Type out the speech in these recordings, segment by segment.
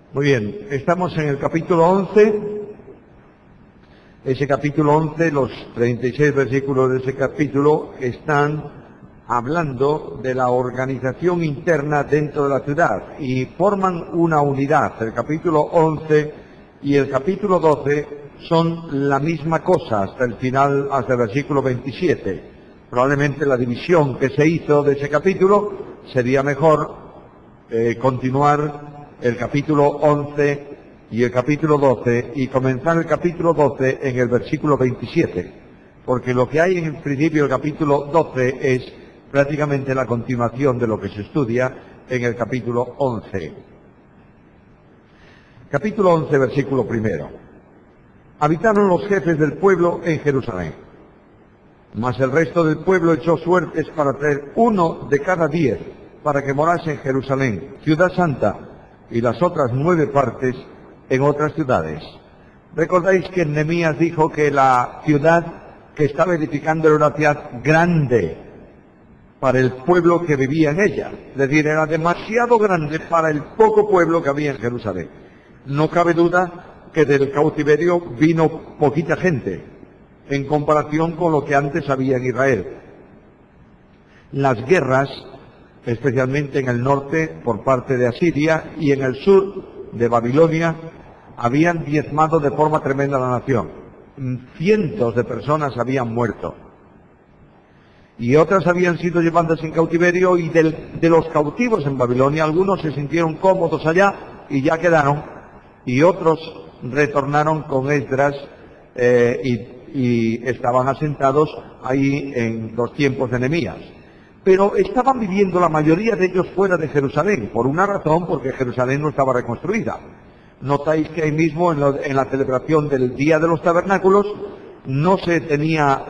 Muy bien, estamos en el capítulo 11. Ese capítulo 11, los 36 versículos de ese capítulo están hablando de la organización interna dentro de la ciudad y forman una unidad. El capítulo 11 y el capítulo 12 son la misma cosa hasta el final, hasta el versículo 27. Probablemente la división que se hizo de ese capítulo sería mejor continuar el capítulo 11 y el capítulo 12 y comenzar el capítulo 12 en el versículo 27, porque lo que hay en el principio del capítulo 12 es prácticamente la continuación de lo que se estudia en el capítulo 11. Capítulo 11, versículo 1. Habitaron los jefes del pueblo en Jerusalén, mas el resto del pueblo echó suertes para traer 1 de cada 10 para que morase en Jerusalén, ciudad santa, y las otras 9 partes en otras ciudades. ¿Recordáis que Nehemías dijo que la ciudad que estaba edificando era una ciudad grande para el pueblo que vivía en ella? Es decir, era demasiado grande para el poco pueblo que había en Jerusalén. No cabe duda que del cautiverio vino poquita gente en comparación con lo que antes había en Israel. Las guerras, especialmente en el norte por parte de Asiria y en el sur de Babilonia, habían diezmado de forma tremenda a la nación. Cientos de personas habían muerto y otras habían sido llevadas en cautiverio, y de los cautivos en Babilonia algunos se sintieron cómodos allá y ya quedaron, y otros retornaron con Esdras y estaban asentados ahí en los tiempos de Nehemías. Pero estaban viviendo la mayoría de ellos fuera de Jerusalén, por una razón, porque Jerusalén no estaba reconstruida. Notáis que ahí mismo en la celebración del Día de los Tabernáculos no se tenía,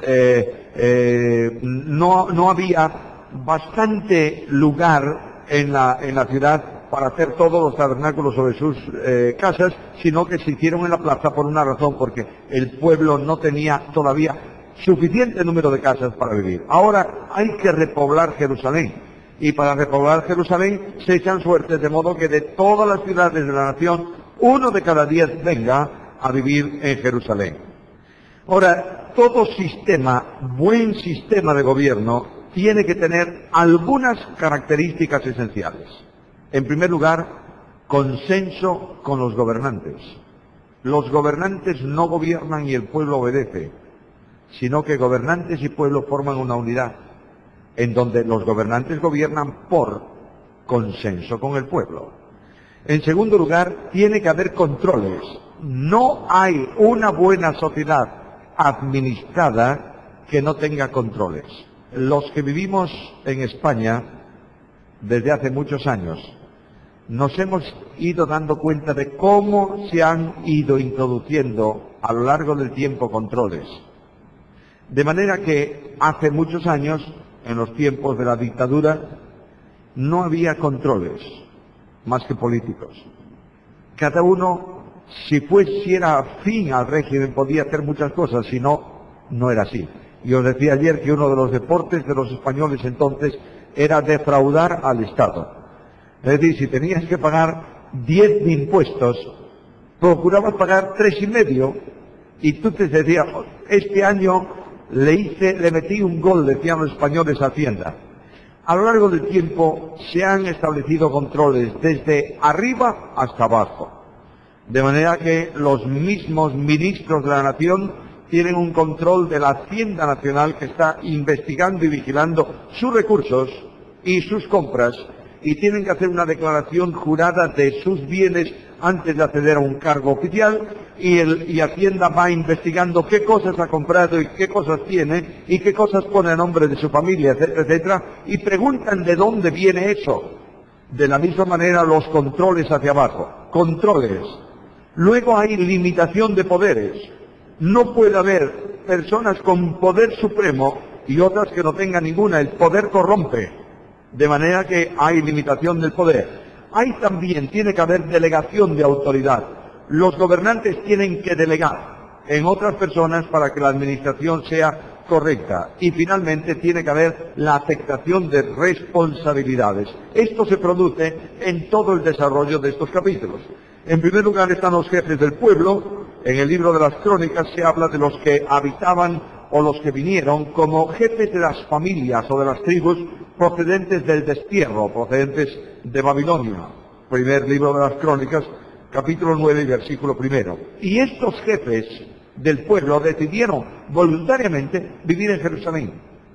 no había bastante lugar en la ciudad para hacer todos los tabernáculos sobre sus casas, sino que se hicieron en la plaza por una razón, porque el pueblo no tenía todavía suficiente número de casas para vivir. Ahora hay que repoblar Jerusalén, y para repoblar Jerusalén se echan suertes, de modo que de todas las ciudades de la nación 1 de cada 10 venga a vivir en Jerusalén. Ahora, todo sistema, buen sistema de gobierno, tiene que tener algunas características esenciales. En primer lugar, consenso con los gobernantes. Los gobernantes no gobiernan y el pueblo obedece, sino que gobernantes y pueblo forman una unidad, en donde los gobernantes gobiernan por consenso con el pueblo. En segundo lugar, tiene que haber controles. No hay una buena sociedad administrada que no tenga controles. Los que vivimos en España desde hace muchos años nos hemos ido dando cuenta de cómo se han ido introduciendo a lo largo del tiempo controles. De manera que hace muchos años, en los tiempos de la dictadura, no había controles más que políticos. Cada uno, si era afín al régimen, podía hacer muchas cosas, si no, no era así. Y os decía ayer que uno de los deportes de los españoles entonces era defraudar al Estado. Es decir, si tenías que pagar 10 de impuestos, procurabas pagar 3,5, y tú te decías, este año le metí un gol, decían los españoles, a Hacienda. A lo largo del tiempo se han establecido controles desde arriba hasta abajo, de manera que los mismos ministros de la nación tienen un control de la Hacienda Nacional, que está investigando y vigilando sus recursos y sus compras, y tienen que hacer una declaración jurada de sus bienes antes de acceder a un cargo oficial, y Hacienda va investigando qué cosas ha comprado y qué cosas tiene y qué cosas pone a nombre de su familia, etcétera, etcétera, y preguntan de dónde viene eso. De la misma manera los controles hacia abajo. Controles. Luego hay limitación de poderes. No puede haber personas con poder supremo y otras que no tengan ninguna. El poder corrompe. De manera que hay limitación del poder. Tiene que haber delegación de autoridad. Los gobernantes tienen que delegar en otras personas para que la administración sea correcta. Y finalmente tiene que haber la aceptación de responsabilidades. Esto se produce en todo el desarrollo de estos capítulos. En primer lugar están los jefes del pueblo. En el libro de las Crónicas se habla de los que habitaban o los que vinieron como jefes de las familias o de las tribus procedentes del destierro, procedentes de Babilonia. Primer libro de las Crónicas, capítulo 9 y versículo 1. Y estos jefes del pueblo decidieron voluntariamente vivir en Jerusalén,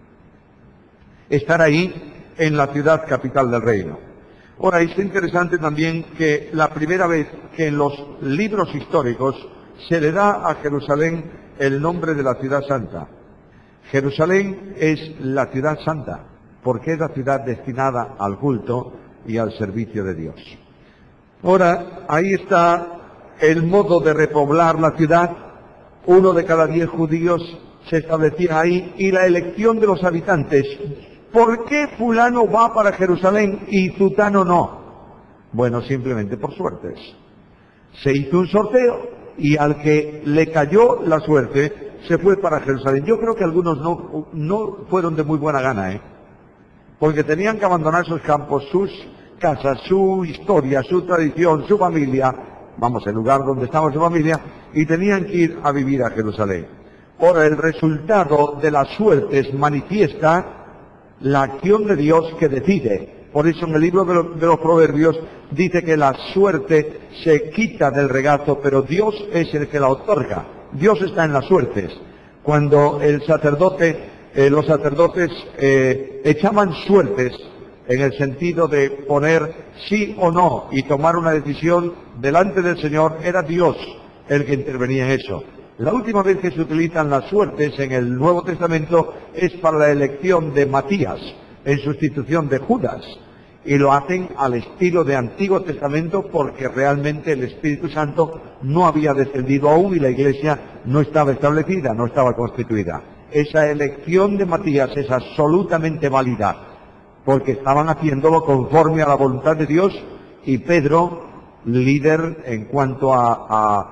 estar ahí en la ciudad capital del reino. Ahora, es interesante también que la primera vez que en los libros históricos se le da a Jerusalén el nombre de la ciudad santa. Jerusalén es la ciudad santa, porque es la ciudad destinada al culto y al servicio de Dios. Ahora, ahí está el modo de repoblar la ciudad. 1 de cada 10 judíos se establecía ahí, y la elección de los habitantes. ¿Por qué fulano va para Jerusalén y zutano no? Bueno, simplemente por suertes. Se hizo un sorteo y al que le cayó la suerte se fue para Jerusalén. Yo creo que algunos no fueron de muy buena gana, porque tenían que abandonar sus campos, sus casas, su historia, su tradición, su familia, vamos, el lugar donde estaba su familia, y tenían que ir a vivir a Jerusalén. Ahora, el resultado de las suertes manifiesta la acción de Dios que decide. Por eso en el libro de los Proverbios dice que la suerte se quita del regazo, pero Dios es el que la otorga. Dios está en las suertes. Cuando los sacerdotes echaban suertes en el sentido de poner sí o no y tomar una decisión delante del Señor, era Dios el que intervenía en eso. La última vez que se utilizan las suertes en el Nuevo Testamento es para la elección de Matías en sustitución de Judas, y lo hacen al estilo de Antiguo Testamento porque realmente el Espíritu Santo no había descendido aún y la Iglesia no estaba establecida, no estaba constituida. Esa elección de Matías es absolutamente válida porque estaban haciéndolo conforme a la voluntad de Dios, y Pedro, líder en cuanto a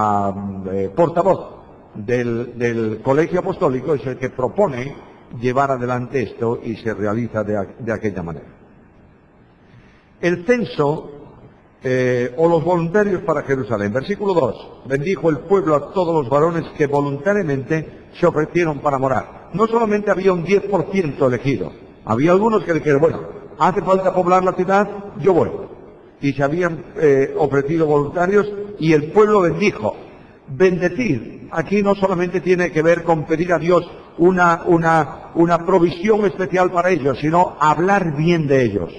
portavoz del colegio apostólico, es el que propone llevar adelante esto y se realiza de aquella manera. El censo o los voluntarios para Jerusalén. Versículo 2. Bendijo el pueblo a todos los varones que voluntariamente se ofrecieron para morar. No solamente había un 10% elegido, había algunos que dijeron, bueno, hace falta poblar la ciudad, yo voy. Y se habían ofrecido voluntarios y el pueblo bendijo. Bendecir, aquí no solamente tiene que ver con pedir a Dios una provisión especial para ellos, sino hablar bien de ellos.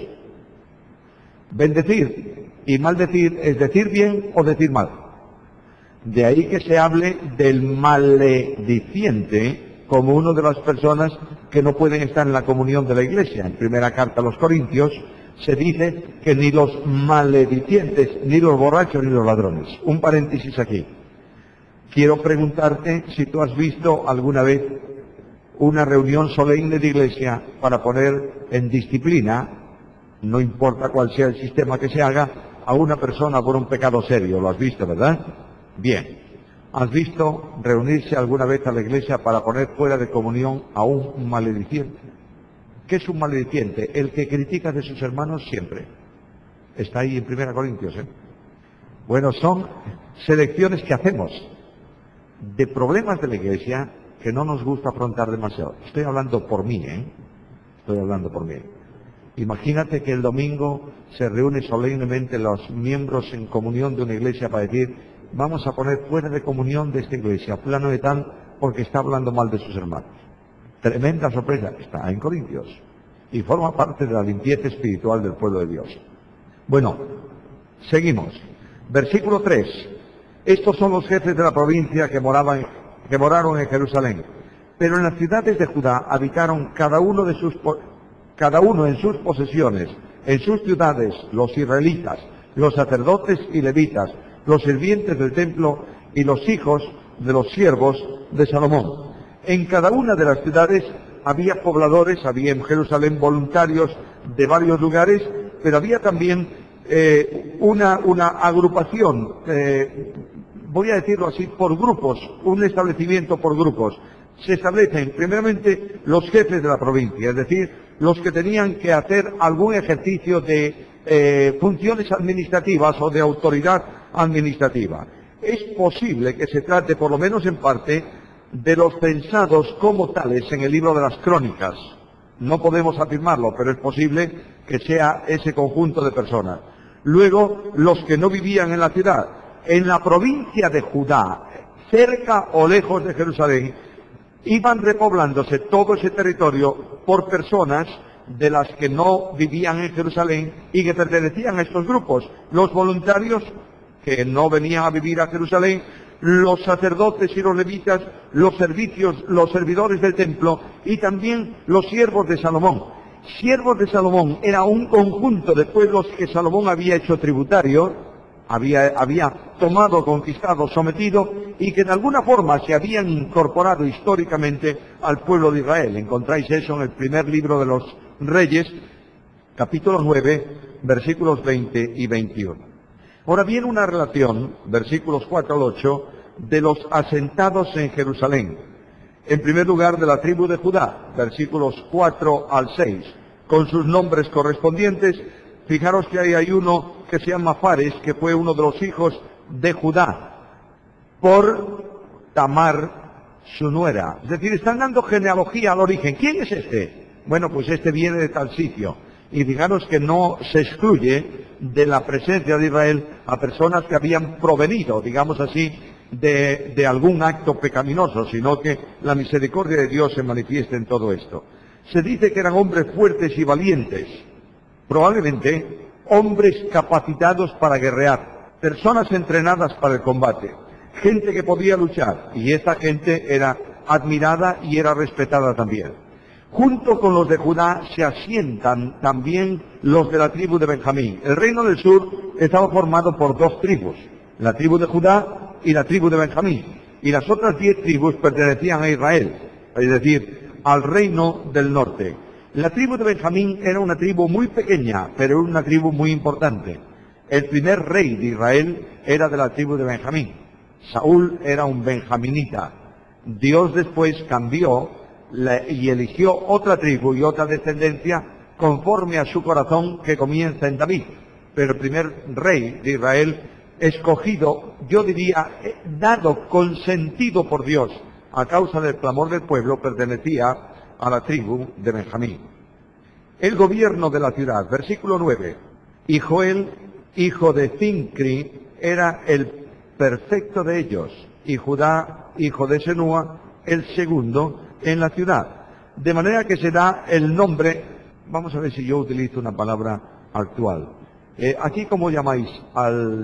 Bendecir y maldecir es decir bien o decir mal. De ahí que se hable del malediciente como una de las personas que no pueden estar en la comunión de la Iglesia. En primera carta a los Corintios se dice que ni los maledicientes, ni los borrachos, ni los ladrones. Un paréntesis aquí. Quiero preguntarte si tú has visto alguna vez una reunión solemne de iglesia para poner en disciplina, no importa cuál sea el sistema que se haga, a una persona por un pecado serio. Lo has visto, ¿verdad? Bien. ¿Has visto reunirse alguna vez a la iglesia para poner fuera de comunión a un malediciente? ¿Qué es un malediciente? El que critica de sus hermanos siempre. Está ahí en 1 Corintios, Bueno, son selecciones que hacemos de problemas de la iglesia que no nos gusta afrontar demasiado. Estoy hablando por mí, Estoy hablando por mí. Imagínate que el domingo se reúne solemnemente los miembros en comunión de una iglesia para decir, vamos a poner fuera de comunión de esta iglesia, plano de tal, porque está hablando mal de sus hermanos. Tremenda sorpresa, está en Corintios, y forma parte de la limpieza espiritual del pueblo de Dios. Bueno, seguimos. Versículo 3. Estos son los jefes de la provincia que moraron en Jerusalén. Pero en las ciudades de Judá habitaron cada uno en sus posesiones, en sus ciudades, los israelitas, los sacerdotes y levitas, los sirvientes del templo y los hijos de los siervos de Salomón. En cada una de las ciudades había pobladores, había en Jerusalén voluntarios de varios lugares, pero había también una agrupación, voy a decirlo así, por grupos, un establecimiento por grupos. Se establecen primeramente los jefes de la provincia, es decir, los que tenían que hacer algún ejercicio de funciones administrativas o de autoridad administrativa. Es posible que se trate, por lo menos en parte, de los censados como tales en el libro de las Crónicas. No podemos afirmarlo, pero es posible que sea ese conjunto de personas. Luego, los que no vivían en la ciudad. En la provincia de Judá, cerca o lejos de Jerusalén, iban repoblándose todo ese territorio por personas de las que no vivían en Jerusalén y que pertenecían a estos grupos. Los voluntarios que no venían a vivir a Jerusalén, los sacerdotes y los levitas, los servidores del templo y también los siervos de Salomón. Siervos de Salomón era un conjunto de pueblos que Salomón había hecho tributario, había tomado, conquistado, sometido, y que de alguna forma se habían incorporado históricamente al pueblo de Israel. Encontráis eso en el primer libro de los Reyes, capítulo 9, versículos 20 y 21. Ahora viene una relación, versículos 4 al 8, de los asentados en Jerusalén. En primer lugar, de la tribu de Judá, versículos 4 al 6, con sus nombres correspondientes. Fijaros que ahí hay uno que se llama Fares, que fue uno de los hijos de Judá, por Tamar, su nuera. Es decir, están dando genealogía al origen. ¿Quién es este? Bueno, pues este viene de tal sitio. Y fijaros que no se excluye de la presencia de Israel a personas que habían provenido, digamos así, de algún acto pecaminoso, sino que la misericordia de Dios se manifiesta en todo esto. Se dice que eran hombres fuertes y valientes, probablemente hombres capacitados para guerrear, personas entrenadas para el combate, gente que podía luchar, y esta gente era admirada y era respetada también. Junto con los de Judá se asientan también los de la tribu de Benjamín. El reino del sur estaba formado por dos tribus, la tribu de Judá y la tribu de Benjamín. Y las otras 10 tribus pertenecían a Israel, es decir, al reino del norte. La tribu de Benjamín era una tribu muy pequeña, pero era una tribu muy importante. El primer rey de Israel era de la tribu de Benjamín. Saúl era un benjaminita. Dios después cambió y eligió otra tribu y otra descendencia conforme a su corazón, que comienza en David. Pero el primer rey de Israel, escogido, yo diría, dado, consentido por Dios a causa del clamor del pueblo, pertenecía a la tribu de Benjamín. El gobierno de la ciudad, versículo 9. Y Joel, hijo de Zincri, era el perfecto de ellos, y Judá, hijo de Senúa, el segundo en la ciudad. De manera que se da el nombre, vamos a ver si yo utilizo una palabra actual. Aquí, ¿cómo llamáis al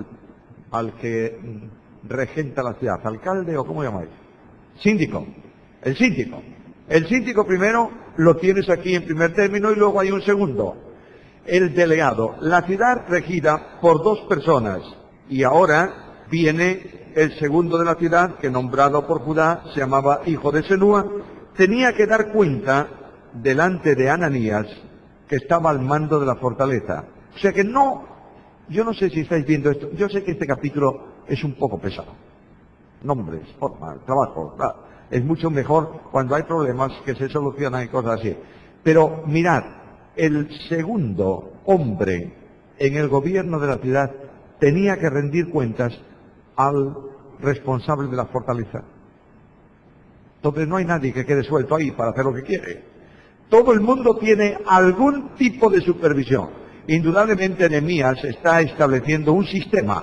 que regenta la ciudad? ¿Alcalde o cómo llamáis? Síndico. El síndico. El síndico primero lo tienes aquí en primer término y luego hay un segundo. El delegado. La ciudad regida por dos personas. Y ahora viene el segundo de la ciudad, que nombrado por Judá se llamaba hijo de Senúa. Tenía que dar cuenta delante de Ananías, que estaba al mando de la fortaleza. O sea que no, yo no sé si estáis viendo esto, yo sé que este capítulo es un poco pesado. Nombres, formas, trabajo, es mucho mejor cuando hay problemas que se solucionan y cosas así. Pero mirad, el segundo hombre en el gobierno de la ciudad tenía que rendir cuentas al responsable de la fortaleza. Entonces no hay nadie que quede suelto ahí para hacer lo que quiere. Todo el mundo tiene algún tipo de supervisión. Indudablemente Nehemías está estableciendo un sistema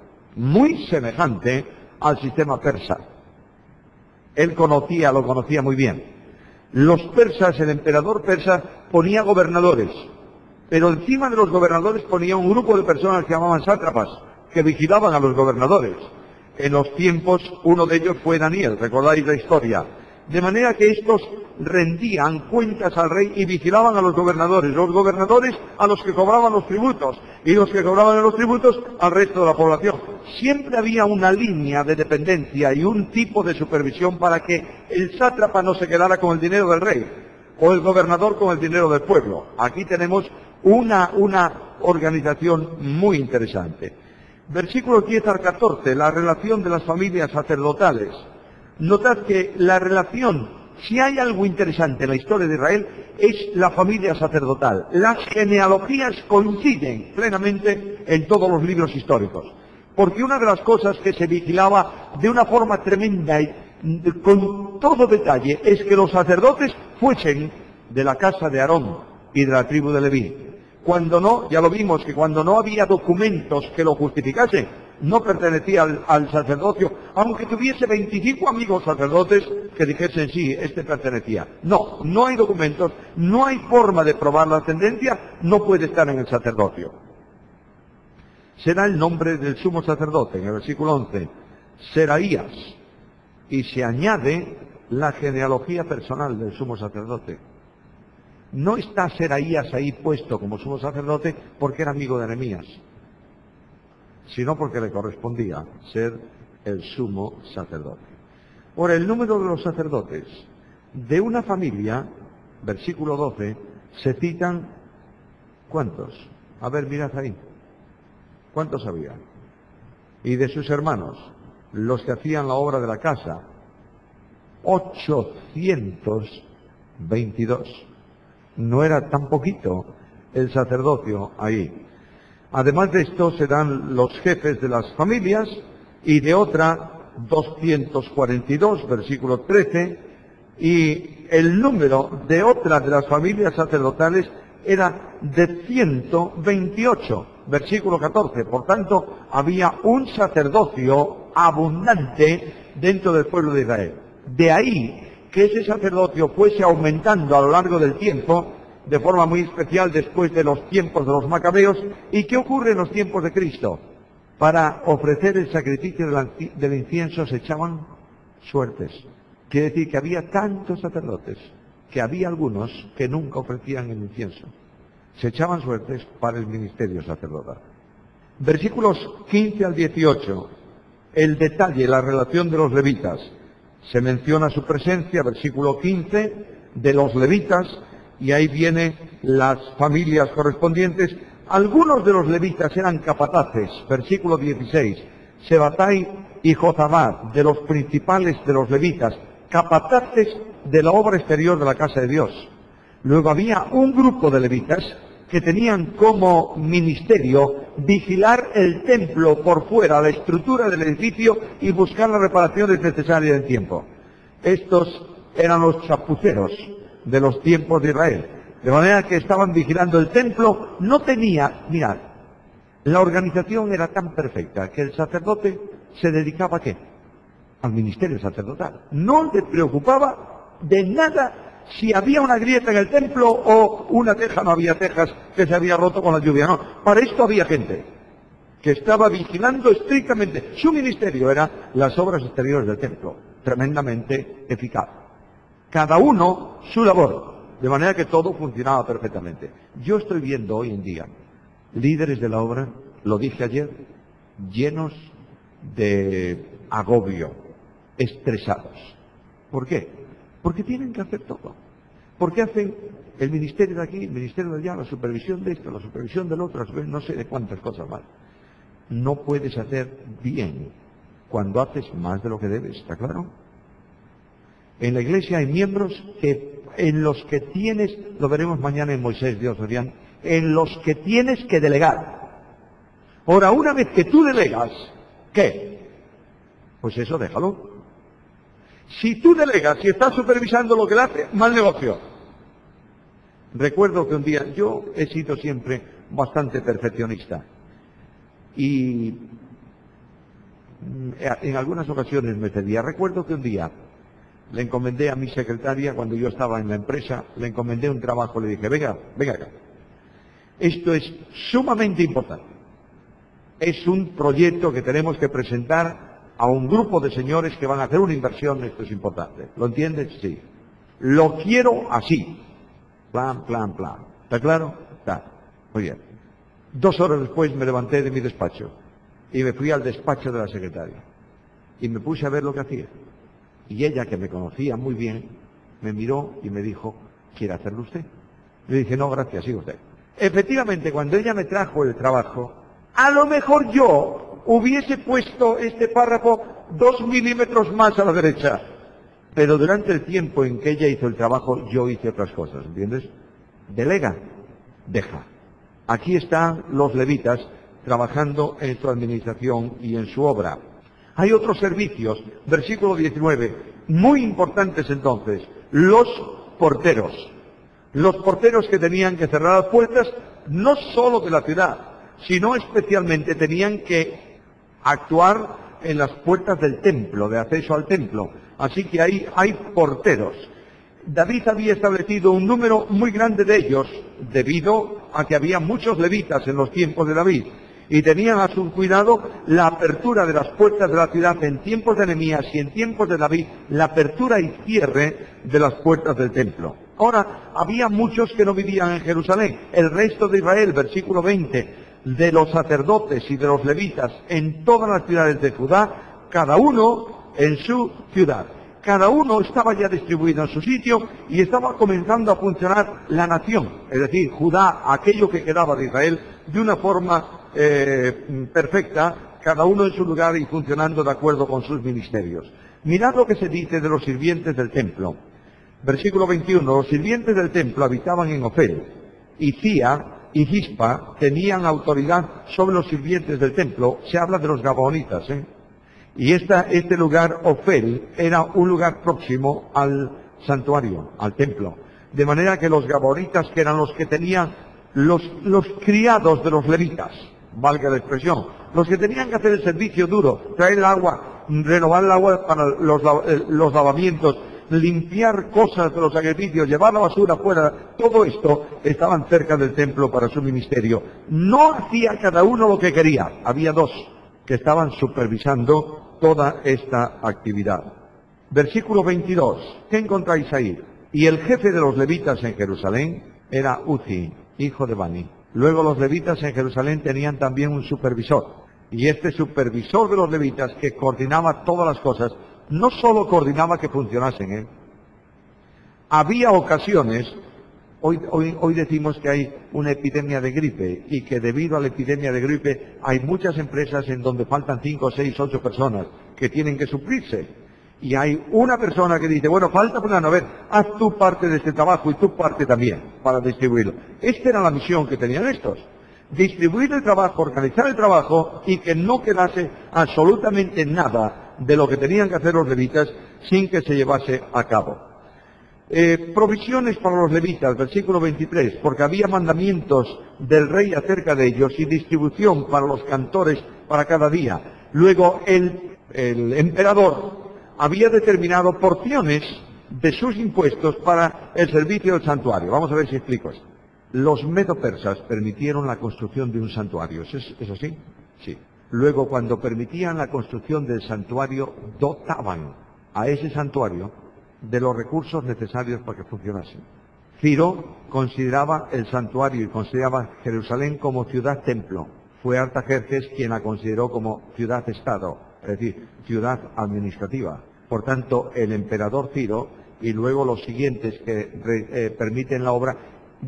muy semejante al sistema persa. Él lo conocía muy bien. Los persas, el emperador persa ponía gobernadores, pero encima de los gobernadores ponía un grupo de personas que llamaban sátrapas, que vigilaban a los gobernadores. En los tiempos, uno de ellos fue Daniel, recordáis la historia. De manera que estos rendían cuentas al rey y vigilaban a los gobernadores a los que cobraban los tributos, y los que cobraban los tributos al resto de la población. Siempre había una línea de dependencia y un tipo de supervisión para que el sátrapa no se quedara con el dinero del rey, o el gobernador con el dinero del pueblo. Aquí tenemos una organización muy interesante. Versículos 10 al 14, la relación de las familias sacerdotales. Notad que la relación, si hay algo interesante en la historia de Israel, es la familia sacerdotal. Las genealogías coinciden plenamente en todos los libros históricos. Porque una de las cosas que se vigilaba de una forma tremenda y con todo detalle es que los sacerdotes fuesen de la casa de Aarón y de la tribu de Leví. Cuando no, ya lo vimos, que cuando no había documentos que lo justificasen, no pertenecía al sacerdocio, aunque tuviese 25 amigos sacerdotes que dijesen sí, este pertenecía. No, no hay documentos, no hay forma de probar la ascendencia, no puede estar en el sacerdocio. Será el nombre del sumo sacerdote, en el versículo 11, Seraías, y se añade la genealogía personal del sumo sacerdote. No está Seraías ahí puesto como sumo sacerdote porque era amigo de Nehemías, sino porque le correspondía ser el sumo sacerdote. Ahora, el número de los sacerdotes de una familia, versículo 12, se citan, ¿cuántos? A ver, mirad ahí. ¿Cuántos había? Y de sus hermanos, los que hacían la obra de la casa, 822. No era tan poquito el sacerdocio ahí. Además de esto se dan los jefes de las familias y de otra 242, versículo 13, y el número de otra de las familias sacerdotales era de 128, versículo 14. Por tanto, había un sacerdocio abundante dentro del pueblo de Israel. De ahí que ese sacerdocio fuese aumentando a lo largo del tiempo, de forma muy especial después de los tiempos de los macabeos. ¿Y qué ocurre en los tiempos de Cristo? Para ofrecer el sacrificio del incienso se echaban suertes. Quiere decir que había tantos sacerdotes que había algunos que nunca ofrecían el incienso. Se echaban suertes para el ministerio sacerdotal. Versículos 15 al 18, el detalle, la relación de los levitas. Se menciona su presencia, versículo 15, de los levitas, y ahí vienen las familias correspondientes. Algunos de los levitas eran capataces, versículo 16, Sebatai y Jozabad, de los principales de los levitas, capataces de la obra exterior de la casa de Dios. Luego había un grupo de levitas que tenían como ministerio vigilar el templo por fuera, la estructura del edificio, y buscar las reparaciones necesarias del tiempo. Estos eran los chapuceros de los tiempos de Israel. De manera que estaban vigilando el templo. No tenía, mirad, la organización era tan perfecta que el sacerdote se dedicaba ¿a qué? Al ministerio sacerdotal. No le preocupaba de nada si había una grieta en el templo o una teja, no había tejas, que se había roto con la lluvia. No, para esto había gente que estaba vigilando estrictamente. Su ministerio era las obras exteriores del templo, tremendamente eficaz. Cada uno su labor, de manera que todo funcionaba perfectamente. Yo estoy viendo hoy en día líderes de la obra, lo dije ayer, llenos de agobio, estresados. ¿Por qué? Porque tienen que hacer todo. Porque hacen el ministerio de aquí, el ministerio de allá, la supervisión de esto, la supervisión del otro, no sé de cuántas cosas más. No puedes hacer bien cuando haces más de lo que debes, ¿está claro? En la iglesia hay miembros en los que tienes, lo veremos mañana en Moisés, Dios Orián, en los que tienes que delegar. Ahora, una vez que tú delegas, ¿qué? Pues eso déjalo. Si tú delegas y estás supervisando lo que le hace, mal negocio. Recuerdo que un día, yo he sido siempre bastante perfeccionista, y en algunas ocasiones me pedía. Recuerdo que un día le encomendé a mi secretaria, cuando yo estaba en la empresa, le encomendé un trabajo, le dije, venga acá. Esto es sumamente importante. Es un proyecto que tenemos que presentar a un grupo de señores que van a hacer una inversión, esto es importante. ¿Lo entiendes? Sí. Lo quiero así. Plan. ¿Está claro? Está. Muy bien. 2 horas después me levanté de mi despacho y me fui al despacho de la secretaria. Y me puse a ver lo que hacía. Y ella, que me conocía muy bien, me miró y me dijo, ¿quiere hacerlo usted? Le dije, no, gracias, siga usted. Efectivamente, cuando ella me trajo el trabajo, a lo mejor yo hubiese puesto este párrafo 2 milímetros más a la derecha. Pero durante el tiempo en que ella hizo el trabajo, yo hice otras cosas, ¿entiendes? Delega, deja. Aquí están los levitas trabajando en su administración y en su obra. Hay otros servicios, versículo 19, muy importantes entonces, los porteros. Los porteros que tenían que cerrar las puertas, no solo de la ciudad, sino especialmente tenían que actuar en las puertas del templo, de acceso al templo. Así que ahí hay porteros. David había establecido un número muy grande de ellos, debido a que había muchos levitas en los tiempos de David, y tenían a su cuidado la apertura de las puertas de la ciudad en tiempos de Nehemías y en tiempos de David, la apertura y cierre de las puertas del templo. Ahora, había muchos que no vivían en Jerusalén. El resto de Israel, versículo 20, de los sacerdotes y de los levitas en todas las ciudades de Judá, cada uno en su ciudad. Cada uno estaba ya distribuido en su sitio y estaba comenzando a funcionar la nación, es decir, Judá, aquello que quedaba de Israel, de una forma perfecta, cada uno en su lugar y funcionando de acuerdo con sus ministerios. Mirad lo que se dice de los sirvientes del templo. Versículo 21, los sirvientes del templo habitaban en Ofel, y Cía y Gispa tenían autoridad sobre los sirvientes del templo. Se habla de los gabaonitas, Y este lugar, Ofel, era un lugar próximo al santuario, al templo. De manera que los gabaonitas, que eran los que tenían los criados de los levitas, valga la expresión, los que tenían que hacer el servicio duro, traer el agua, renovar el agua para los lavamientos, limpiar cosas de los sacrificios, llevar la basura fuera, todo esto estaban cerca del templo para su ministerio. No hacía cada uno lo que quería, había dos que estaban supervisando toda esta actividad. Versículo 22, ¿qué encontráis ahí? Y el jefe de los levitas en Jerusalén era Uzi, hijo de Bani. Luego los levitas en Jerusalén tenían también un supervisor. Y este supervisor de los levitas, que coordinaba todas las cosas, no solo coordinaba que funcionasen, Había ocasiones, hoy decimos que hay una epidemia de gripe, y que debido a la epidemia de gripe hay muchas empresas en donde faltan 5, 6, 8 personas que tienen que suplirse. Y hay una persona que dice, bueno, falta fulano, a ver, haz tu parte de este trabajo y tu parte también, para distribuirlo. Esta era la misión que tenían estos. Distribuir el trabajo, organizar el trabajo, y que no quedase absolutamente nada de lo que tenían que hacer los levitas sin que se llevase a cabo. Provisiones para los levitas, versículo 23, porque había mandamientos del rey acerca de ellos y distribución para los cantores para cada día. Luego el emperador había determinado porciones de sus impuestos para el servicio del santuario. Vamos a ver si explico esto. Los medo-persas permitieron la construcción de un santuario, ¿es así? Sí. Luego, cuando permitían la construcción del santuario, dotaban a ese santuario de los recursos necesarios para que funcionase. Ciro consideraba el santuario y consideraba Jerusalén como ciudad-templo. Fue Artajerjes quien la consideró como ciudad-estado, es decir, ciudad administrativa. Por tanto, el emperador Ciro y luego los siguientes que permiten la obra,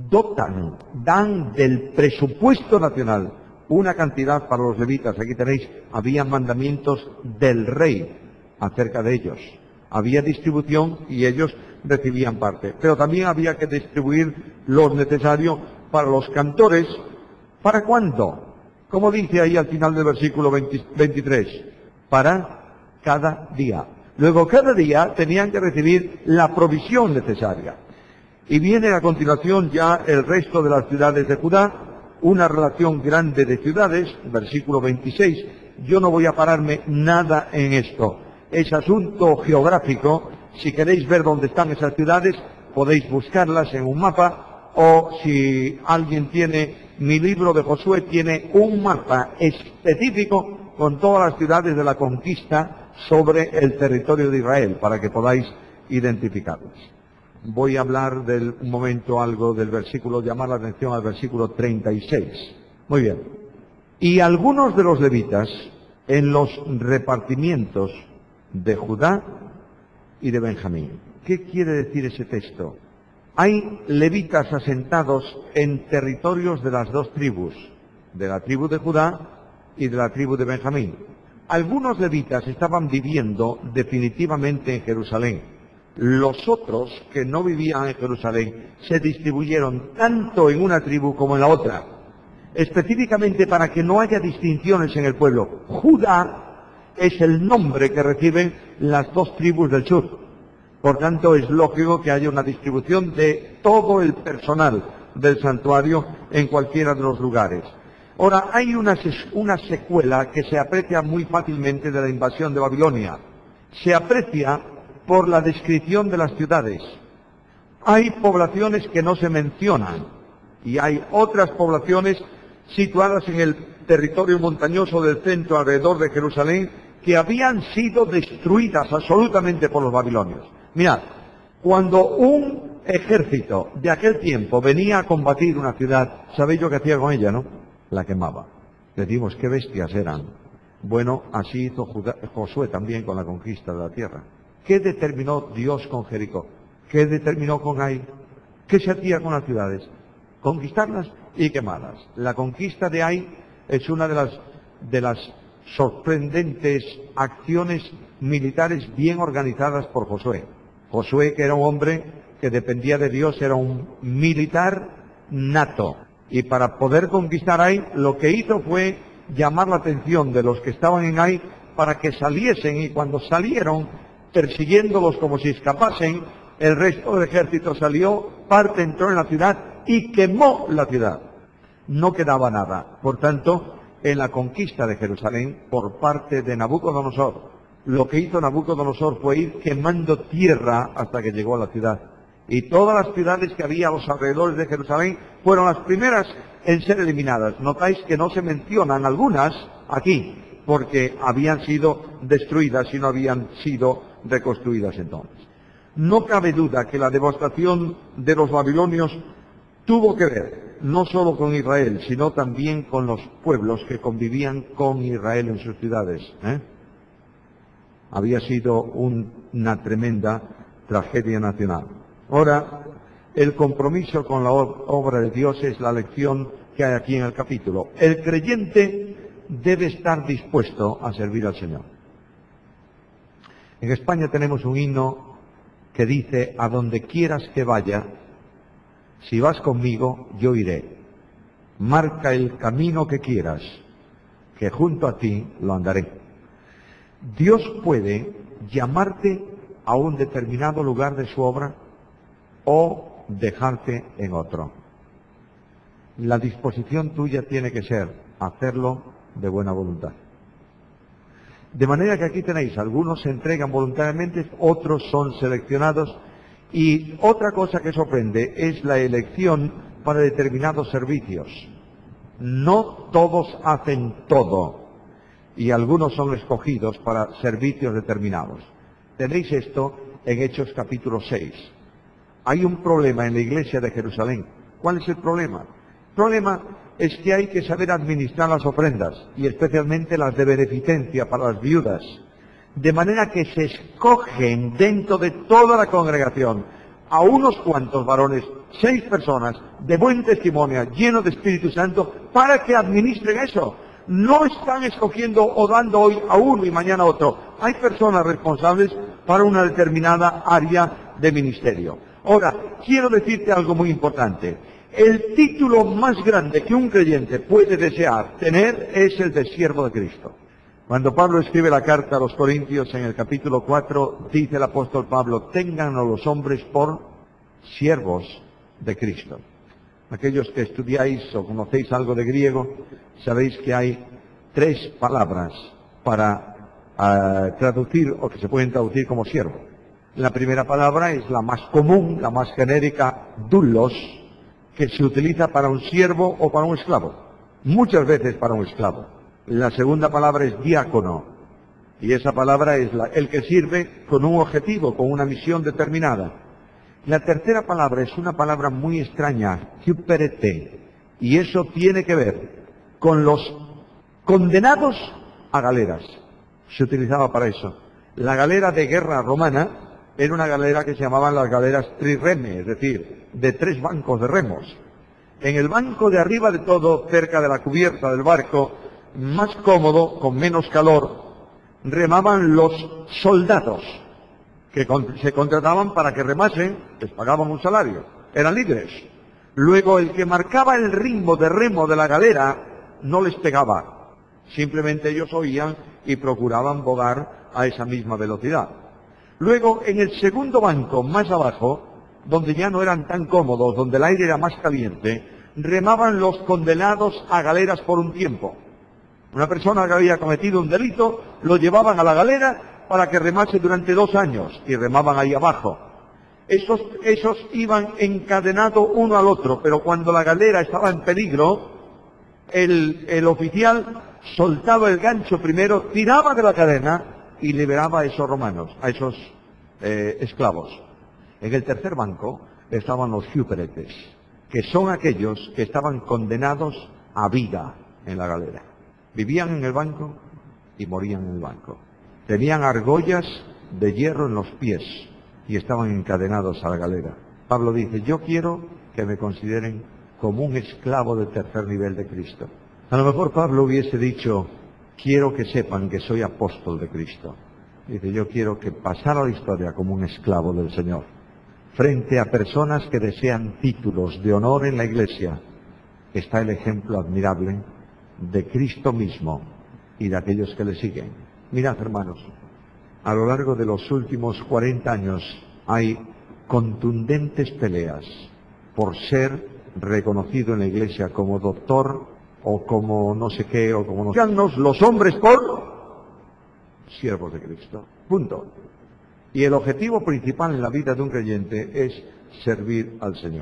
dan del presupuesto nacional una cantidad para los levitas. Aquí tenéis, había mandamientos del rey acerca de ellos. Había distribución y ellos recibían parte. Pero también había que distribuir lo necesario para los cantores. ¿Para cuándo? Como dice ahí al final del versículo 23. Para cada día. Luego cada día tenían que recibir la provisión necesaria. Y viene a continuación ya el resto de las ciudades de Judá, una relación grande de ciudades, versículo 26. Yo no voy a pararme nada en esto. Es asunto geográfico. Si queréis ver dónde están esas ciudades, podéis buscarlas en un mapa, o si alguien tiene mi libro de Josué, tiene un mapa específico con todas las ciudades de la conquista sobre el territorio de Israel, para que podáis identificarlas. Voy a hablar un momento algo del versículo, llamar la atención al versículo 36. Muy bien. Y algunos de los levitas, en los repartimientos de Judá y de Benjamín. ¿Qué quiere decir ese texto? Hay levitas asentados en territorios de las dos tribus, de la tribu de Judá y de la tribu de Benjamín. Algunos levitas estaban viviendo definitivamente en Jerusalén. Los otros, que no vivían en Jerusalén, se distribuyeron tanto en una tribu como en la otra. específicamente para que no haya distinciones en el pueblo. Judá es el nombre que reciben las dos tribus del sur. Por tanto, es lógico que haya una distribución de todo el personal del santuario en cualquiera de los lugares. Ahora, hay una secuela que se aprecia muy fácilmente de la invasión de Babilonia. Se aprecia por la descripción de las ciudades. Hay poblaciones que no se mencionan y hay otras poblaciones situadas en el territorio montañoso del centro alrededor de Jerusalén que habían sido destruidas absolutamente por los babilonios. Mirad, cuando un ejército de aquel tiempo venía a combatir una ciudad, ¿sabéis lo que hacía con ella, no? La quemaba. Decimos, qué bestias eran. Bueno, así hizo Josué también con la conquista de la tierra. ¿Qué determinó Dios con Jericó? ¿Qué determinó con Ai? ¿Qué se hacía con las ciudades? Conquistarlas y quemarlas. La conquista de Ai es una de las sorprendentes acciones militares bien organizadas por Josué. Josué, que era un hombre que dependía de Dios, era un militar nato. Y para poder conquistar Ai, lo que hizo fue llamar la atención de los que estaban en Ai para que saliesen, y cuando salieron, persiguiéndolos como si escapasen, el resto del ejército salió, parte entró en la ciudad y quemó la ciudad. No quedaba nada. Por tanto, en la conquista de Jerusalén por parte de Nabucodonosor, lo que hizo Nabucodonosor fue ir quemando tierra hasta que llegó a la ciudad. Y todas las ciudades que había a los alrededores de Jerusalén fueron las primeras en ser eliminadas. Notáis que no se mencionan algunas aquí, porque habían sido destruidas y no habían sido reconstruidas entonces. No cabe duda que la devastación de los babilonios tuvo que ver no solo con Israel, sino también con los pueblos que convivían con Israel en sus ciudades. Había sido una tremenda tragedia nacional. Ahora, el compromiso con la obra de Dios es la lección que hay aquí en el capítulo. El creyente debe estar dispuesto a servir al Señor. En España tenemos un himno que dice, a donde quieras que vaya, si vas conmigo, yo iré. Marca el camino que quieras, que junto a ti lo andaré. Dios puede llamarte a un determinado lugar de su obra o dejarte en otro. La disposición tuya tiene que ser hacerlo de buena voluntad. De manera que aquí tenéis, algunos se entregan voluntariamente, otros son seleccionados, y otra cosa que sorprende es la elección para determinados servicios. No todos hacen todo, y algunos son escogidos para servicios determinados. Tenéis esto en Hechos capítulo 6. Hay un problema en la iglesia de Jerusalén. ¿Cuál es el problema? El problema es que hay que saber administrar las ofrendas, y especialmente las de beneficencia para las viudas. De manera que se escogen dentro de toda la congregación a unos cuantos varones, 6 personas, de buen testimonio, llenos de Espíritu Santo, para que administren eso. No están escogiendo o dando hoy a uno y mañana a otro. Hay personas responsables para una determinada área de ministerio. Ahora, quiero decirte algo muy importante. El título más grande que un creyente puede desear tener es el de siervo de Cristo. Cuando Pablo escribe la carta a los Corintios en el capítulo 4, dice el apóstol Pablo, tengan a los hombres por siervos de Cristo. Aquellos que estudiáis o conocéis algo de griego, sabéis que hay 3 palabras para traducir, o que se pueden traducir como siervo. La primera palabra es la más común, la más genérica, doulos, que se utiliza para un siervo o para un esclavo. Muchas veces para un esclavo. La segunda palabra es diácono, y esa palabra es el que sirve con un objetivo, con una misión determinada. La tercera palabra es una palabra muy extraña, huperete, y eso tiene que ver con los condenados a galeras. Se utilizaba para eso. La galera de guerra romana era una galera que se llamaban las galeras trireme, es decir, de 3 bancos de remos. En el banco de arriba de todo, cerca de la cubierta del barco, más cómodo, con menos calor, remaban los soldados, que se contrataban para que remasen, les pagaban un salario, eran líderes. Luego el que marcaba el ritmo de remo de la galera no les pegaba. Simplemente ellos oían y procuraban bogar a esa misma velocidad. Luego en el segundo banco, más abajo, donde ya no eran tan cómodos, donde el aire era más caliente, remaban los condenados a galeras por un tiempo. Una persona que había cometido un delito, lo llevaban a la galera para que remase durante 2 años, y remaban ahí abajo. Esos iban encadenados uno al otro, pero cuando la galera estaba en peligro, el oficial soltaba el gancho primero, tiraba de la cadena y liberaba a esos romanos, a esos esclavos. En el tercer banco estaban los fiuperetes, que son aquellos que estaban condenados a vida en la galera. Vivían en el banco y morían en el banco. Tenían argollas de hierro en los pies y estaban encadenados a la galera. Pablo dice, yo quiero que me consideren como un esclavo del tercer nivel de Cristo. A lo mejor Pablo hubiese dicho, quiero que sepan que soy apóstol de Cristo. Dice, yo quiero que pasara la historia como un esclavo del Señor. Frente a personas que desean títulos de honor en la iglesia, está el ejemplo admirable de Cristo mismo y de aquellos que le siguen. Mirad, hermanos, a lo largo de los últimos 40 años hay contundentes peleas por ser reconocido en la iglesia como doctor o como no sé qué o como no sé qué. Los hombres por siervos de Cristo. Punto. Y el objetivo principal en la vida de un creyente es servir al Señor.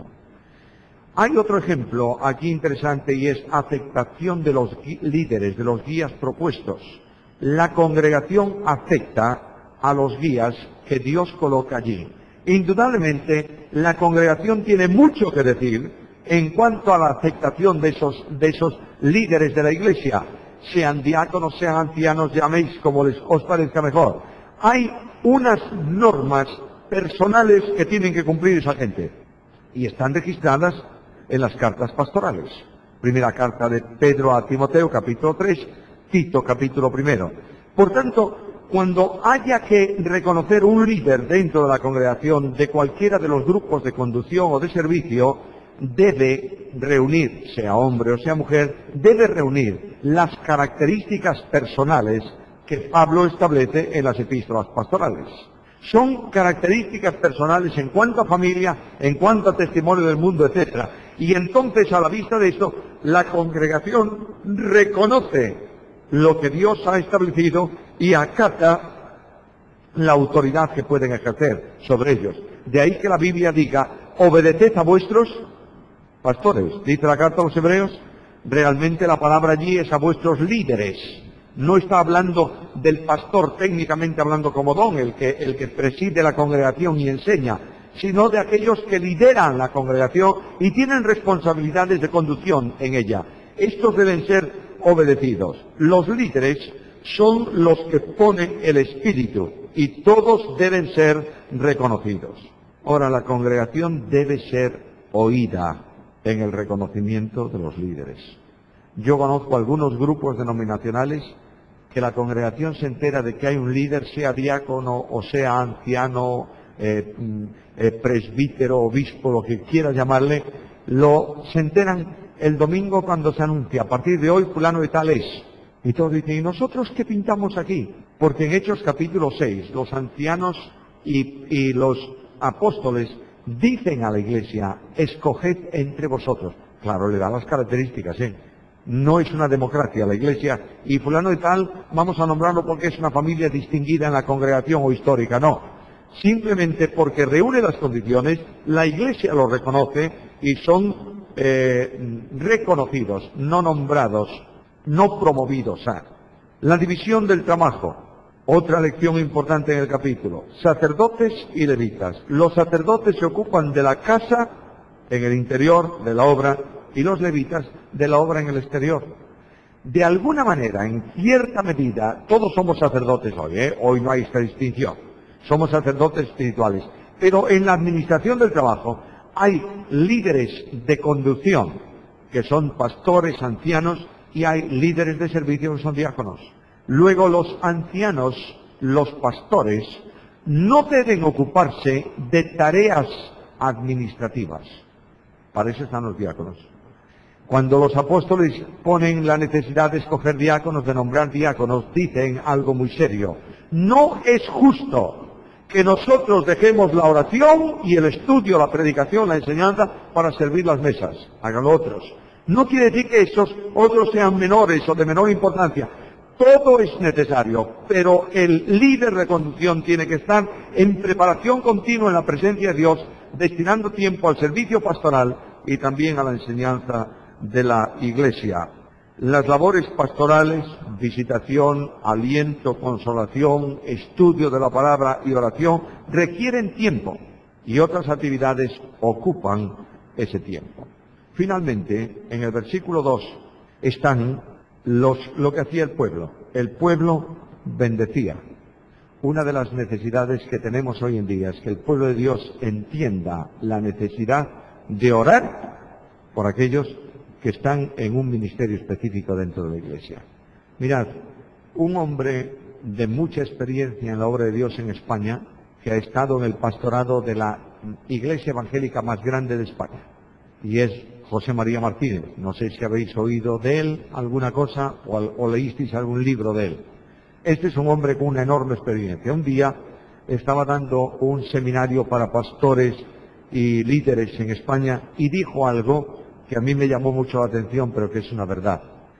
Hay otro ejemplo aquí interesante y es aceptación de los líderes, de los guías propuestos. La congregación acepta a los guías que Dios coloca allí. Indudablemente, la congregación tiene mucho que decir en cuanto a la aceptación de esos líderes de la iglesia. Sean diáconos, sean ancianos, llaméis como os parezca mejor. Hay unas normas personales que tienen que cumplir esa gente y están registradas en las cartas pastorales. Primera carta de Pedro a Timoteo, capítulo 3, Tito, capítulo 1. Por tanto, cuando haya que reconocer un líder dentro de la congregación de cualquiera de los grupos de conducción o de servicio, debe reunir, sea hombre o sea mujer, debe reunir las características personales que Pablo establece en las epístolas pastorales. Son características personales en cuanto a familia, en cuanto a testimonio del mundo, etc. Y entonces, a la vista de esto, la congregación reconoce lo que Dios ha establecido y acata la autoridad que pueden ejercer sobre ellos. De ahí que la Biblia diga, obedeced a vuestros pastores. Dice la carta a los Hebreos, realmente la palabra allí es a vuestros líderes. No está hablando del pastor técnicamente hablando como don, el que preside la congregación y enseña, sino de aquellos que lideran la congregación y tienen responsabilidades de conducción en ella. Estos deben ser obedecidos. Los líderes son los que ponen el espíritu y todos deben ser reconocidos. Ahora, la congregación debe ser oída en el reconocimiento de los líderes. Yo conozco algunos grupos denominacionales que la congregación se entera de que hay un líder, sea diácono o sea anciano, presbítero, obispo, lo que quiera llamarle, se enteran el domingo cuando se anuncia, a partir de hoy fulano de tal es. Y todos dicen, ¿y nosotros qué pintamos aquí? Porque en Hechos capítulo 6, los ancianos y los apóstoles dicen a la iglesia, escoged entre vosotros. Claro, le dan las características, No es una democracia la iglesia, y fulano de tal, vamos a nombrarlo porque es una familia distinguida en la congregación o histórica, no. Simplemente porque reúne las condiciones, la iglesia lo reconoce y son reconocidos, no nombrados, no promovidos. La división del trabajo, otra lección importante en el capítulo. Sacerdotes y levitas. Los sacerdotes se ocupan de la casa en el interior de la obra y los levitas de la obra en el exterior. De alguna manera, en cierta medida, todos somos sacerdotes hoy, Hoy no hay esta distinción. Somos sacerdotes espirituales. Pero en la administración del trabajo hay líderes de conducción, que son pastores, ancianos, y hay líderes de servicio que son diáconos. Luego los ancianos, los pastores, no deben ocuparse de tareas administrativas. Para eso están los diáconos. Cuando los apóstoles ponen la necesidad de escoger diáconos, de nombrar diáconos, dicen algo muy serio. No es justo que nosotros dejemos la oración y el estudio, la predicación, la enseñanza para servir las mesas. Háganlo otros. No quiere decir que esos otros sean menores o de menor importancia. Todo es necesario, pero el líder de conducción tiene que estar en preparación continua en la presencia de Dios, destinando tiempo al servicio pastoral y también a la enseñanza de la Iglesia. Las labores pastorales, visitación, aliento, consolación, estudio de la palabra y oración, requieren tiempo y otras actividades ocupan ese tiempo. Finalmente, en el versículo 2 están lo que hacía el pueblo. El pueblo bendecía. Una de las necesidades que tenemos hoy en día es que el pueblo de Dios entienda la necesidad de orar por aquellos que están en un ministerio específico dentro de la Iglesia. Mirad, un hombre de mucha experiencia en la obra de Dios en España, que ha estado en el pastorado de la Iglesia evangélica más grande de España, y es José María Martínez. No sé si habéis oído de él alguna cosa o leísteis algún libro de él. Este es un hombre con una enorme experiencia. Un día estaba dando un seminario para pastores y líderes en España y dijo algo que a mí me llamó mucho la atención, pero que es una verdad.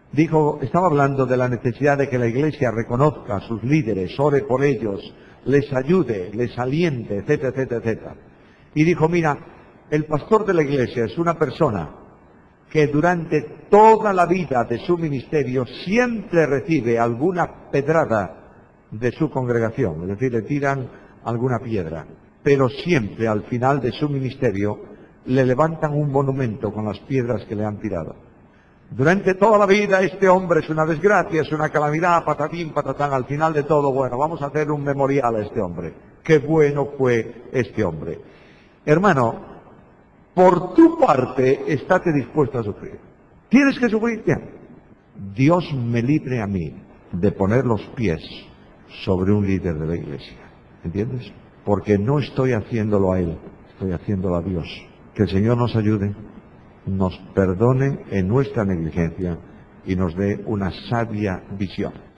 Estaba hablando de la necesidad de que la Iglesia reconozca a sus líderes, ore por ellos, les ayude, les aliente, etcétera, etcétera, etcétera. Y dijo, mira, el pastor de la Iglesia es una persona que durante toda la vida de su ministerio siempre recibe alguna pedrada de su congregación, es decir, le tiran alguna piedra, pero siempre al final de su ministerio le levantan un monumento con las piedras que le han tirado. Durante toda la vida este hombre es una desgracia, es una calamidad, patatín, patatán, al final de todo, bueno, vamos a hacer un memorial a este hombre. Qué bueno fue este hombre. Hermano, por tu parte, estate dispuesto a sufrir. ¿Tienes que sufrir? Bien. Dios me libre a mí de poner los pies sobre un líder de la Iglesia. ¿Entiendes? Porque no estoy haciéndolo a él, estoy haciéndolo a Dios. Que el Señor nos ayude, nos perdone en nuestra negligencia y nos dé una sabia visión.